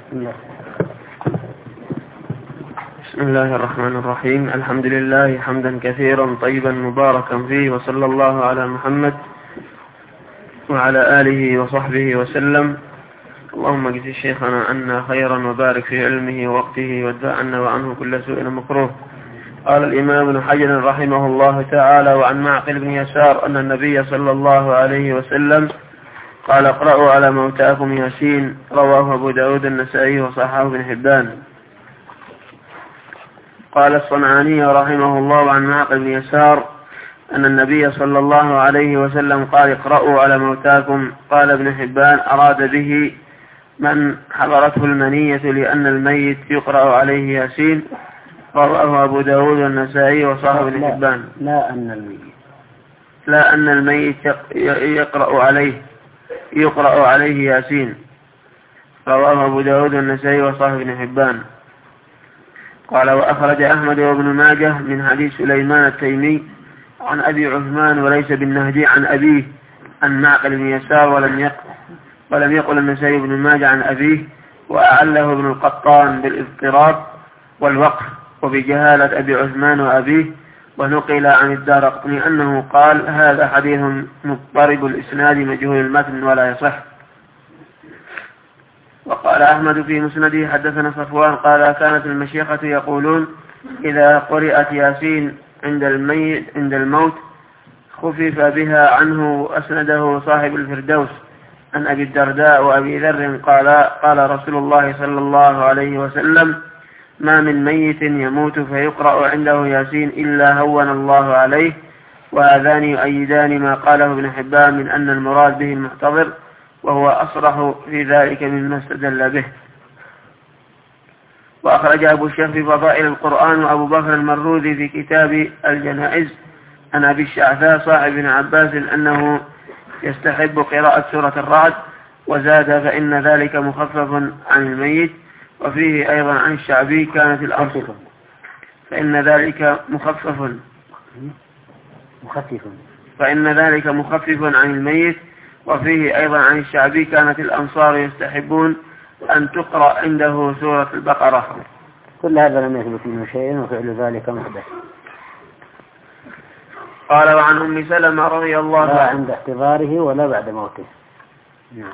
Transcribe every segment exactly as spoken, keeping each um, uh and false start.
بسم الله الرحمن الرحيم. الحمد لله حمدا كثيرا طيبا مباركا فيه، وصلى الله على محمد وعلى آله وصحبه وسلم. اللهم اجزي شيخنا عنا خيرا وبارك في علمه ووقته وادفع عنا وعنه كل سوء مكروه. قال الإمام ابن حجر رحمه الله تعالى: وعن معقل بن يسار أن النبي صلى الله عليه وسلم قال: اقرأوا على موتاكم ياسين. رواه أبو داود النسائي وصححه ابن حبان. قال الصنعاني رحمه الله عن معقل بن يسار أن النبي صلى الله عليه وسلم قال: اقرأوا على موتاكم. قال ابن حبان: أراد به من حضرته المنية، لأن الميت يقرأ عليه ياسين. رواه أبو داود والنسائي وصححه ابن حبان. لا أن الميت لا أن الميت يقرأ عليه يقرأ عليه ياسين. رواه أبو داود والنسائي وصححه ابن حبان. قال: وأخرج أحمد وابن ماجه من حديث سليمان التيمي عن أبي عثمان وليس بالنهدي عن أبيه عن معقل بن يسار، ولم يقل ولم يقل النسائي بن ماجه عن أبيه، وأعله ابن القطان بالاضطراب والوقف وبجهالة أبي عثمان وأبيه. ونقل عن الدارقطني أنه قال: هذا حديث مضطرب الإسناد مجهول المتن ولا يصح. وقال أحمد في مسنده: حدثنا صفوان قال: كانت المشيخة يقولون إذا قرأت ياسين عند الميت عند الموت خفف بها عنه. أسنده صاحب الفردوس عن أبي الدرداء وأبي ذر قال: قال رسول الله صلى الله عليه وسلم: ما من ميت يموت فيقرأ عنده ياسين إلا هون الله عليه. وهذان يؤيدان ما قاله ابن حبان من أن المراد به المحتضر، وهو أصرح في ذلك مما استدل به. وأخرج أبو الشيخ في فضائل القرآن وأبو بكر المروذي في كتاب الجنائز عن أبي الشعثاء صاحب ابن عباس أنه يستحب قراءة سورة الرعد، وزاد: فإن ذلك مخفف عن الميت. وفيه أيضا عن الشعبي كانت الأرض فإن ذلك مخفف مخفف فإن ذلك مخفف عن الميت. وفيه أيضا عن الشعبي كانت الأنصار يستحبون أن تقرأ عنده سورة البقرة. كل هذا لم يثبت منه شيء، وفعل ذلك محدث. قال: وعن أم سلمة رضي الله عنها، لا عند احتضاره ولا بعد موته. نعم.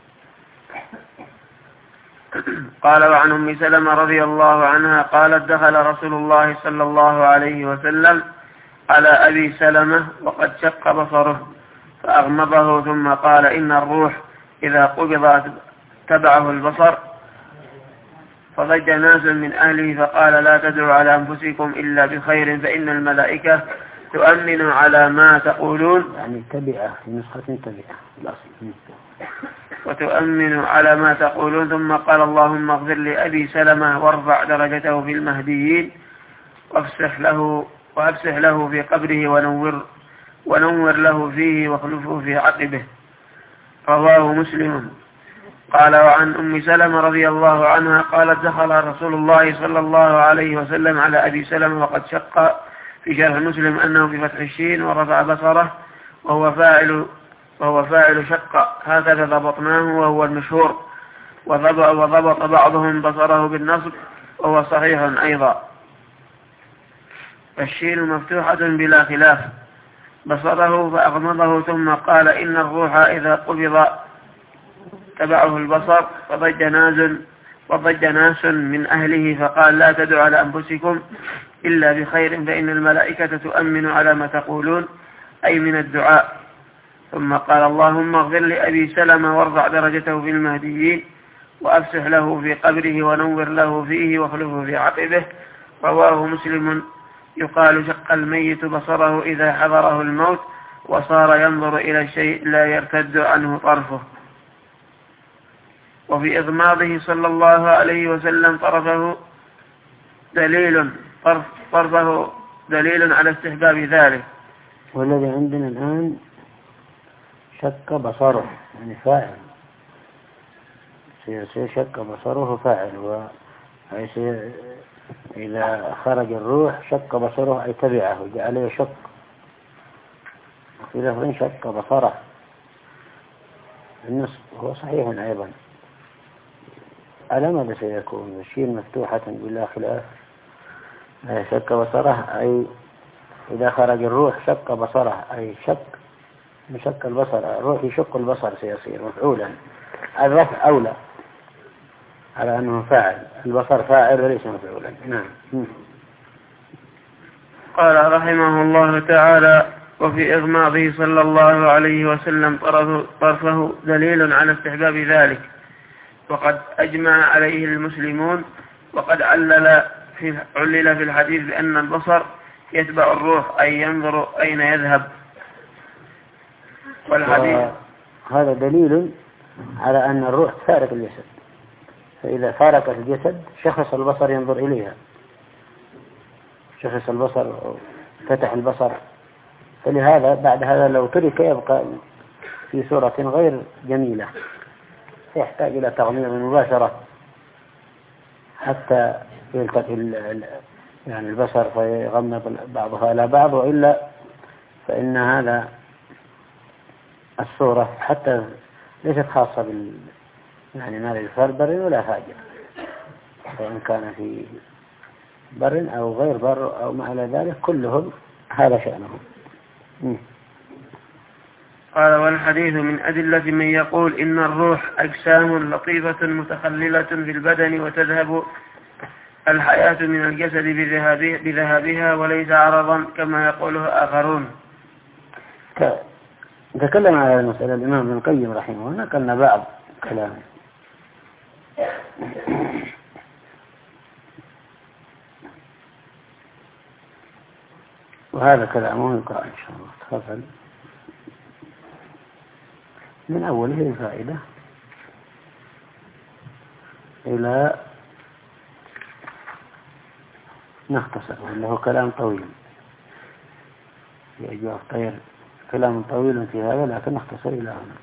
قال: وعن أم سلمة رضي الله عنها قالت: دخل رسول الله صلى الله عليه وسلم على أبي سلمة وقد شق بصره فأغمضه، ثم قال: إن الروح إذا قبض تبعه البصر. فضج ناس من أهله فقال: لا تدعوا على أنفسكم إلا بخير، فإن الملائكة تؤمن على ما تقولون. يعني تبعه في نسخة تبعه الأصل وتؤمن على ما تقولون. ثم قال: اللهم اغفر لأبي سلمة وارفع درجته في المهديين، وافسح له وافسح له في قبره ونور ونور له فيه واخلفه في عقبه. رواه مسلم. قال: وعن أم سلمة رضي الله عنها قالت: دخل رسول الله صلى الله عليه وسلم على أبي سلمة وقد شق، في شرح مسلم أنه بفتح الشين ورفع بصره، وهو فاعل وهو فاعل شق، هكذا ضبطناه وهو المشهور. وضبط, وضبط بعضهم بصره بالنصب وهو صحيح أيضا. الشين مفتوحة بلا خلاف. بصره فأغمضه، ثم قال: إن الروح إذا قبض تبعه البصر. فضج ناس وضج ناس من أهله فقال: لا تدعوا على أنفسكم إلا بخير، فإن الملائكة تؤمن على ما تقولون، أي من الدعاء. ثم قال: اللهم اغفر لأبي سلمة وارفع درجته في المهديين، وأفسح له في قبره ونور له فيه واخلفه في عقبه. رواه مسلم. يقال: شق الميت بصره إذا حضره الموت، وصار ينظر إلى الشيء لا يرتد عنه طرفه. وفي إغماضه صلى الله عليه وسلم طرفه دليل طرف طرفه دليل على استحباب ذلك. والذي عندنا الآن شك بصره، يعني فاعل، شك بصره فاعل، وحيث إذا خرج الروح شك بصره أي تبعه جعله يشك. وفي لفظ شك بصره النصب هو صحيح أيضا. على ماذا سيكون؟ الشين مفتوحة بلا خلاف. شك بصره أي إذا خرج الروح شك بصره، أي شك مشك البصر، الروح يشق البصر سيصير مفعولا. الرفع أولى على أنه فاعل، البصر فاعل وليس مفعولا. نعم. قال رحمه الله تعالى: وفي إغماضه صلى الله عليه وسلم طرفه دليل على استحباب ذلك، وقد أجمع عليه المسلمون، وقد علل في علل في الحديث بأن البصر يتبع الروح أي ينظر أين يذهب. والحديث هذا دليل على أن الروح تفارق الجسد، فإذا فارقت الجسد شخص البصر ينظر إليها، شخص البصر فتح البصر، فلهذا بعد هذا لو ترك يبقى في صورة غير جميلة، يحتاج إلى تغميض مباشرة حتى يلتقي يعني البصر فيغمض بعضها على بعض، وإلا فإن هذا الصورة حتى ليست خاصة بال يعني ما للفار بر ولا فاجر، فإن كان في بر أو غير بر أو ما إلى ذلك كلهم هذا شأنهم. قال: والحديث من أدلة من يقول إن الروح أجسام لطيفة متخللة في البدن وتذهب الحياة من الجسد بذهابها وليس عرضا كما يقوله آخرون. تكلم على المسألة الإمام ابن القيم رحمه الله، نقلنا بعض كلامه. وهذا كلامه يقرأ إن شاء الله. تفضل من أوله الفائدة إلى نختصر، وإنه كلام طويل يجب أخطير كلام طويل في هذا، لكن نختصر إلى هنا.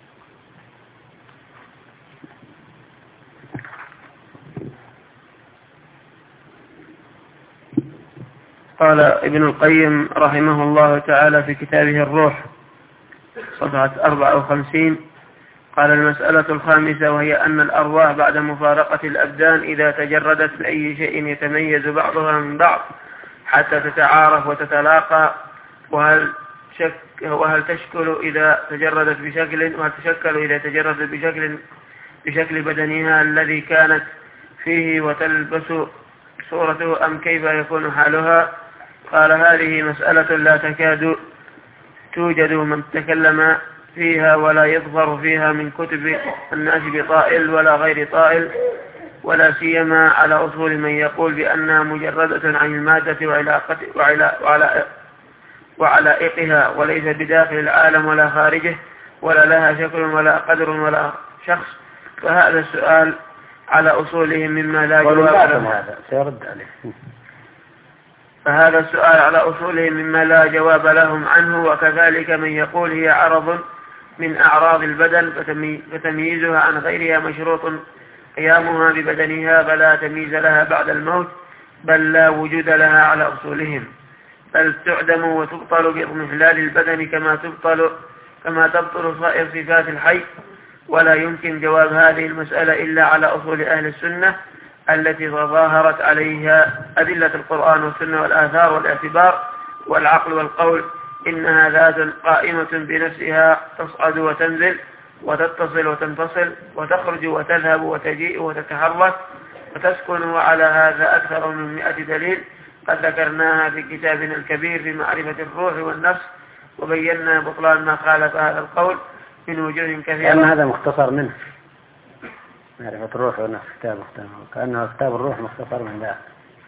قال ابن القيم رحمه الله تعالى في كتابه الروح صفحة أربعة وخمسين: قال: المسألة الخامسة، وهي أن الأرواح بعد مفارقة الأبدان إذا تجردت لأي شيء يتميز بعضها من بعض حتى تتعارف وتتلاقى، وهل شك وهل تشكل إذا تجردت بشكل وهل تشكل إذا تجردت بشكل بشكل بدنها الذي كانت فيه وتلبس صورته، أم كيف يكون حالها؟ قال: هذه مسألة لا تكاد توجد من تكلم فيها ولا يظهر فيها من كتب الناس بطائل ولا غير طائل، ولا سيما على أصول من يقول بأنها مجردة عن المادة وعلى وعلائقها، وليس بداخل العالم ولا خارجه، ولا لها شكل ولا قدر ولا شخص. فهذا السؤال على أصولهم مما لا جواب له فهذا السؤال على أصولهم مما لا جواب لهم عنه. وكذلك من يقول هي عرض من أعراض البدن فتمييزها عن غيرها مشروط قيامها ببدنها فلا تمييز لها بعد الموت، بل لا وجود لها على أصولهم، بل تعدم وتبطل باضمحلال البدن كما تبطل كما تبطل سائر صفات الحي. ولا يمكن جواب هذه المسألة إلا على أصول أهل السنة التي تظاهرت عليها أدلة القرآن والسنة والآثار والاعتبار والعقل والقول. إنها ذات قائمة بنفسها تصعد وتنزل وتتصل وتنفصل وتخرج وتذهب وتجيء وتتحرك وتسكن، وعلى هذا أكثر من مئة دليل قد ذكرناها في كتابنا الكبير في معرفة الروح والنفس، وبينا بطلان ما خالف هذا القول من وجوه كثيرة. كأن هذا مختصر منه، معرفة الروح والنفس كتاب مختصر، كأنه كتاب الروح مختصر من ذا.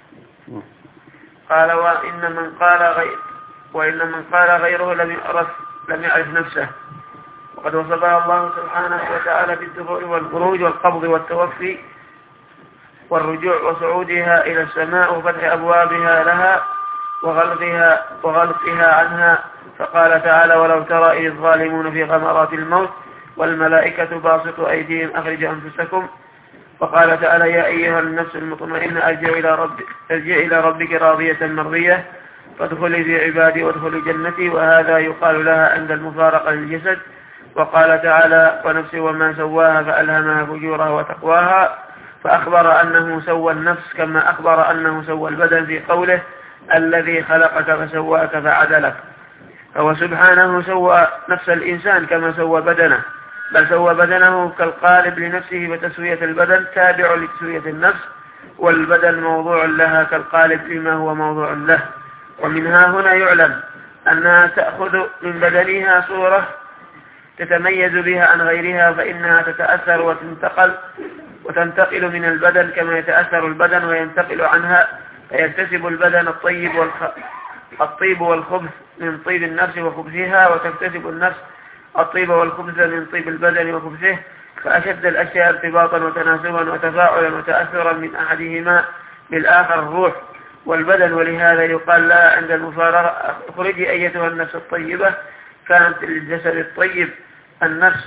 قال: وإن من قال غير وإن من قال غيره لم يعرف لم يعرف نفسه، وقد وصفها الله سبحانه وتعالى بالدخول والخروج والقبض والتوفي والرجوع وصعودها إلى السماء وفتح أبوابها لها وغلقها وغلقها عنها. فقال تعالى: ولو ترى إذ الظالمون في غمرات الموت والملائكة باسطوا أيديهم أخرجوا أنفسكم. وقال تعالى: يا أيها النفس المطمئنة ارجع إلى ربك ارجع إلى ربك راضية مرضية فادخلي في عبادي وادخلي جنتي. وهذا يقال لها عند المفارقة للجسد. وقال تعالى: ونفس وما سواها فألهمها فجورها وتقواها. فأخبر أنه سوى النفس كما أخبر أنه سوى البدن في قوله الذي خلقك فسواك فعدلك. فهو سبحانه سوى نفس الإنسان كما سوى بدنه، بل سوى بدنه كالقالب لنفسه، فتسوية البدن تابع لتسوية النفس، والبدن موضوع لها كالقالب لما هو موضوع له. ومنها هنا يعلم أنها تأخذ من بدنها صورة تتميز بها عن غيرها، فإنها تتأثر وتنتقل وتنتقل من البدن كما يتأثر البدن وينتقل عنها، فيكتسب البدن الطيب والخ... الطيب والخبث من طيب النفس وخبثها، وتكتسب النفس الطيب والخبث من طيب البدن وخبثه. فأشد الأشياء ارتباطا وتناسبا وتفاعلا وتأثرا من أحدهما بالآخر الروح والبدن. ولهذا يقال لها عند المفارقة اخرجي أيتها النفس الطيبة، كانت للجسد الطيب النفس،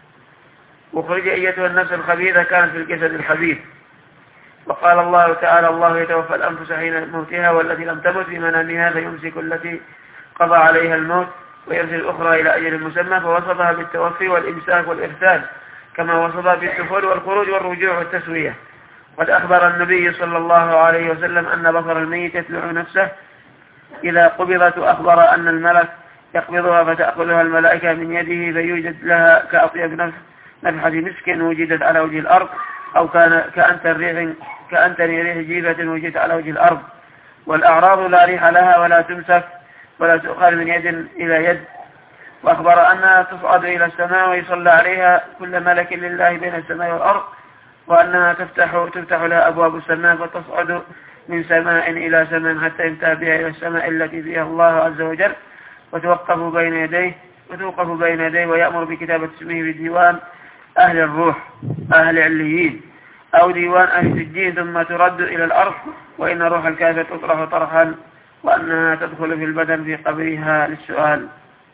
واخرجي أيتها النفس الخبيثة كانت للجسد الخبيث. وقال الله تعالى الله يتوفى الأنفس حين موتها والتي لم تمت في منامها فيمسك التي قضى عليها الموت ويرسل الأخرى إلى أجل مسمى، فوصفها بالتوفي والإمساك والإرسال كما وصفها بالدخول والخروج والرجوع والتسوية. قد أخبر النبي صلى الله عليه وسلم أن بصر الميت يتبع نفسه إذا قبضت، وأخبر أن الملك يقبضها فتأخذها الملائكة من يده فيوجد لها كأطيب نفحة مسك وجدت على وجه الأرض، أو كان كأنتن ريح كأنتن ريح جيفة وجدت على وجه الأرض. والأعراض لا ريح لها ولا تمسك ولا تؤخذ من يد إلى يد. وأخبر أنها تصعد إلى السماء ويصلى عليها كل ملك لله بين السماء والأرض، وأنها تفتح تفتح لها أبواب السماء فتصعد من سماء إلى سماء حتى ينتهي بها إلى السماء التي فيها الله عز وجل، وتوقف بين يديه وتوقف بين يديه ويأمر بكتابة اسمه في ديوان أهل الروح أهل عليين أو ديوان أهل السجين، ثم ترد إلى الأرض، وإن روح الكافر تطرح طرحا، وأنها تدخل في البدن في قبرها للسؤال.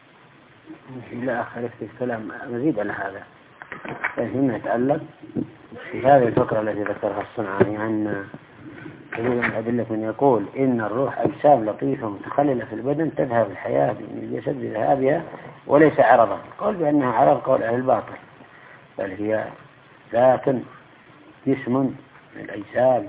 لا أخلف في الكلام مزيد على هذا، لكن نتعلق في هذه الفكرة التي ذكرها الصنعاني عن كثير من أدلة من يقول إن الروح أجسام لطيفة متخللة في البدن تذهب الحياة من الجسد بذهابها وليس عرضا. قول بأنها عرض قول أهل الباطل، بل هي لكن جسم من الأجسام.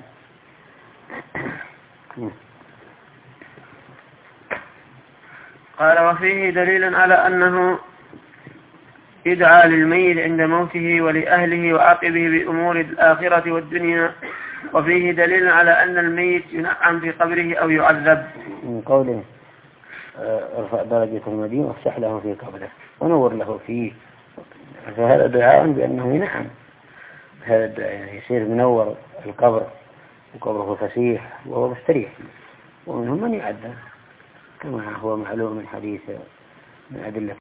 قال وفيه دليل على أنه يدعى للميت عند موته ولأهله وعاقبه بأمور الآخرة والدنيا. وفيه دليل على أن الميت ينعم في قبره أو يعذب، من قوله ارفع درجة المدين وافتح له في قبره ونور له فيه، فهذا دعاء بأنه ينعم، هذا الدعاء يصير منور القبر وقبره فسيح وهو مستريح، ومنهم من يعذب كما هو معلوم من حديث من أدلة